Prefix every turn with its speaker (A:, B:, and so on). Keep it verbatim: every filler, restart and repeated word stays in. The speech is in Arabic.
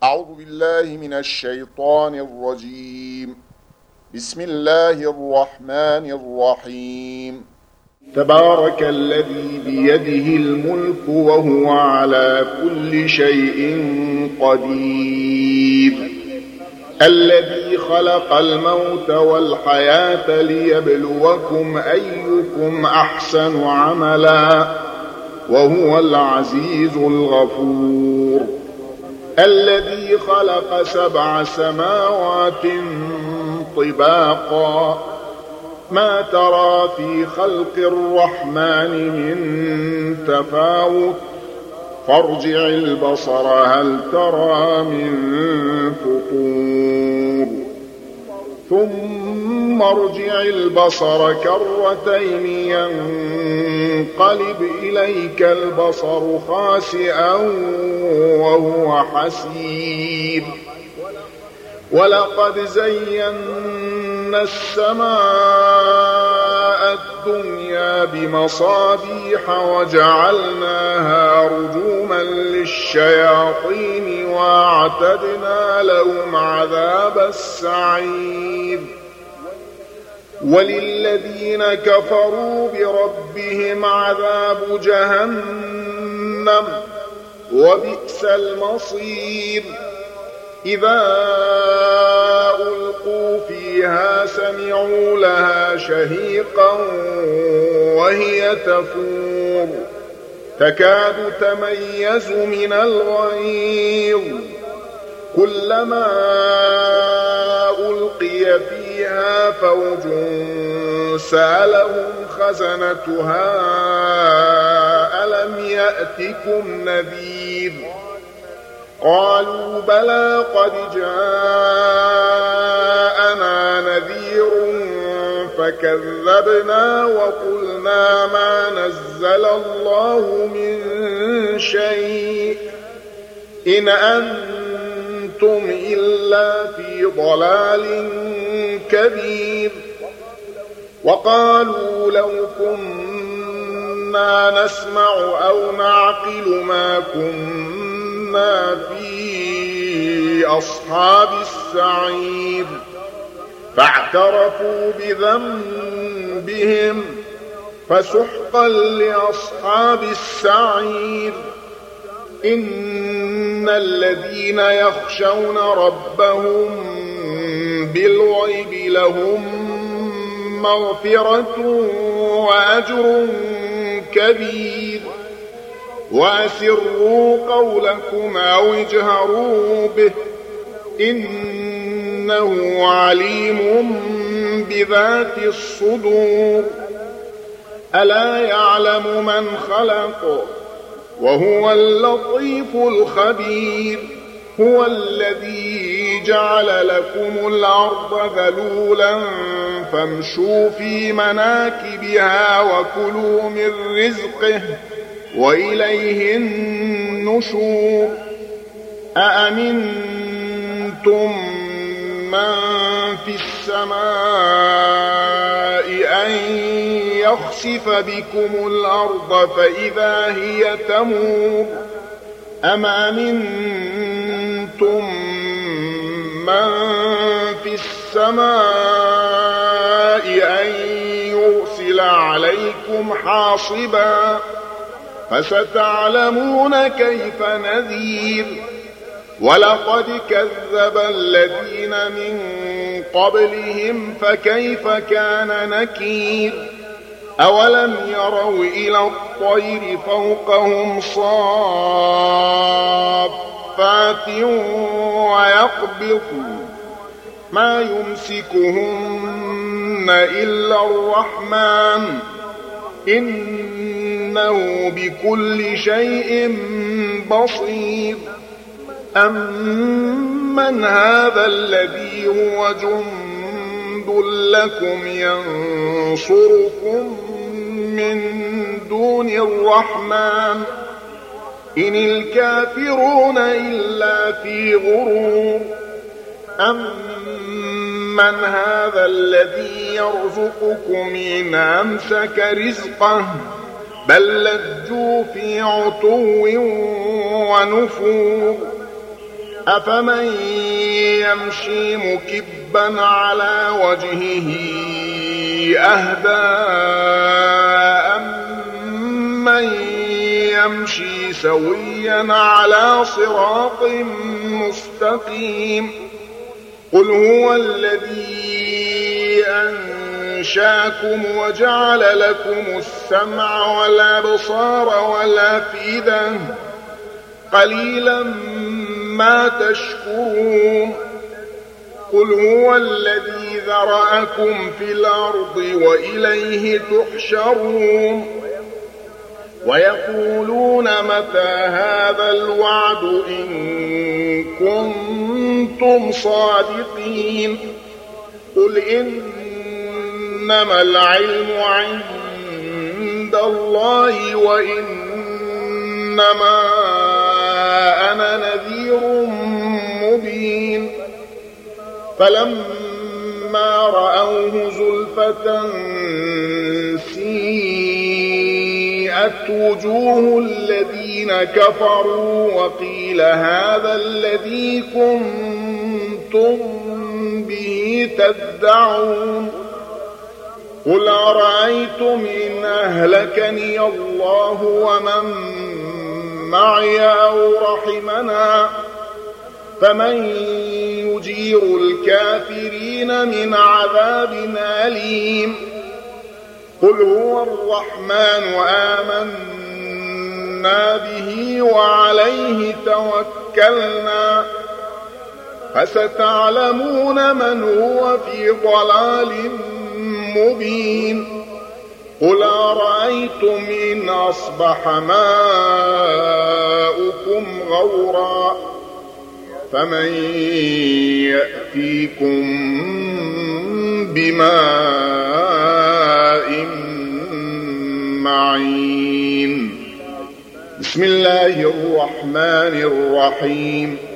A: أعوذ بالله من الشيطان الرجيم. بسم الله الرحمن الرحيم. تبارك الذي بيده الملك وهو على كل شيء قدير، الذي خلق الموت والحياة ليبلوكم أيكم أحسن عملا وهو العزيز الغفور، الذي خلق سبع سماوات طباقا ما ترى في خلق الرحمن من تفاوت فارجع البصر هل ترى من فطور ثم ارجع البصر كرتين ينقلب إليك البصر خاسئا وهو حسير، ولقد زينا السماء الدنيا بمصابيح وجعلناها رجوما للشياطين واعتدنا لهم عذاب السعير، وللذين كفروا بربهم عذاب جهنم وبئس المصير. إذا ألقوا فيها سمعوا لها شهيقا وهي تفور تكاد تميز من الغيظ، كلما ألقي فيها فوج سألهم خزنتها ألم يأتكم نذير، قالوا بلى قد جاءنا نذير فكذبنا وقلنا ما نزل الله من شيء إن أنتم إلا في ضلال كبير، وقالوا لو كنا نسمع أو نعقل ما كنا في أصحاب السعير، فاعترفوا بذنبهم فسحقا لأصحاب السعير. إن الذين يخشون ربهم بالغيب لهم مغفرة وأجر كبير، وأسروا قولكم أو اجهروا به إنه عليم بذات الصدور. ألا يعلم من خلق وهو اللطيف الخبير، هو الذي جعل لكم الأرض ذلولا فامشوا في مناكبها وكلوا من رزقه وإليه النشور. أأمنتم من في السماء أن يخسف بكم الأرض فإذا هي تمور، أم أمنتم من في السماء أن يرسل عليكم حاصبا فستعلمون كيف نذير. ولقد كذب الذين من قبلهم فكيف كان نكير. أولم يروا إلى الطير فوقهم صافات ويقبضن ما يمسكهن إلا الرحمن إنه بكل شيء بصير. أمن هذا الذي هو جند لكم ينصركم من دون الرحمن إن الكافرون إلا في غرور. أمن هذا الذي يرزقكم إن أمسك رزقه بل لجوا في عتو ونفور. أفمن يمشي مكبا على وجهه أهدى أمن يمشي سويا على صراط مستقيم قل هو الذي أنشاكم وجعل لكم السمع والأبصار والأفئدة قليلا ما تشكرون قل هو الذي ذرأكم في الأرض وإليه تحشرون ويقولون متى هذا الوعد إن كنتم صادقين قل إنما العلم عند الله وإنما أنا نذير مبين فلما رأوه زلفة سيئت وجوه الذين كفروا وقيل هذا الذي كنتم به تدعون قل أرأيتم إن أهلكني الله ومن معي أو رحمنا فمن يجير الكافرين من عذاب أليم قل هو الرحمن آمنا به وعليه توكلنا فستعلمون من هو في ضلال مبين قل أرأيتم إن أصبح ماؤكم غورا فمن يأتيكم بماء معين بسم الله الرحمن الرحيم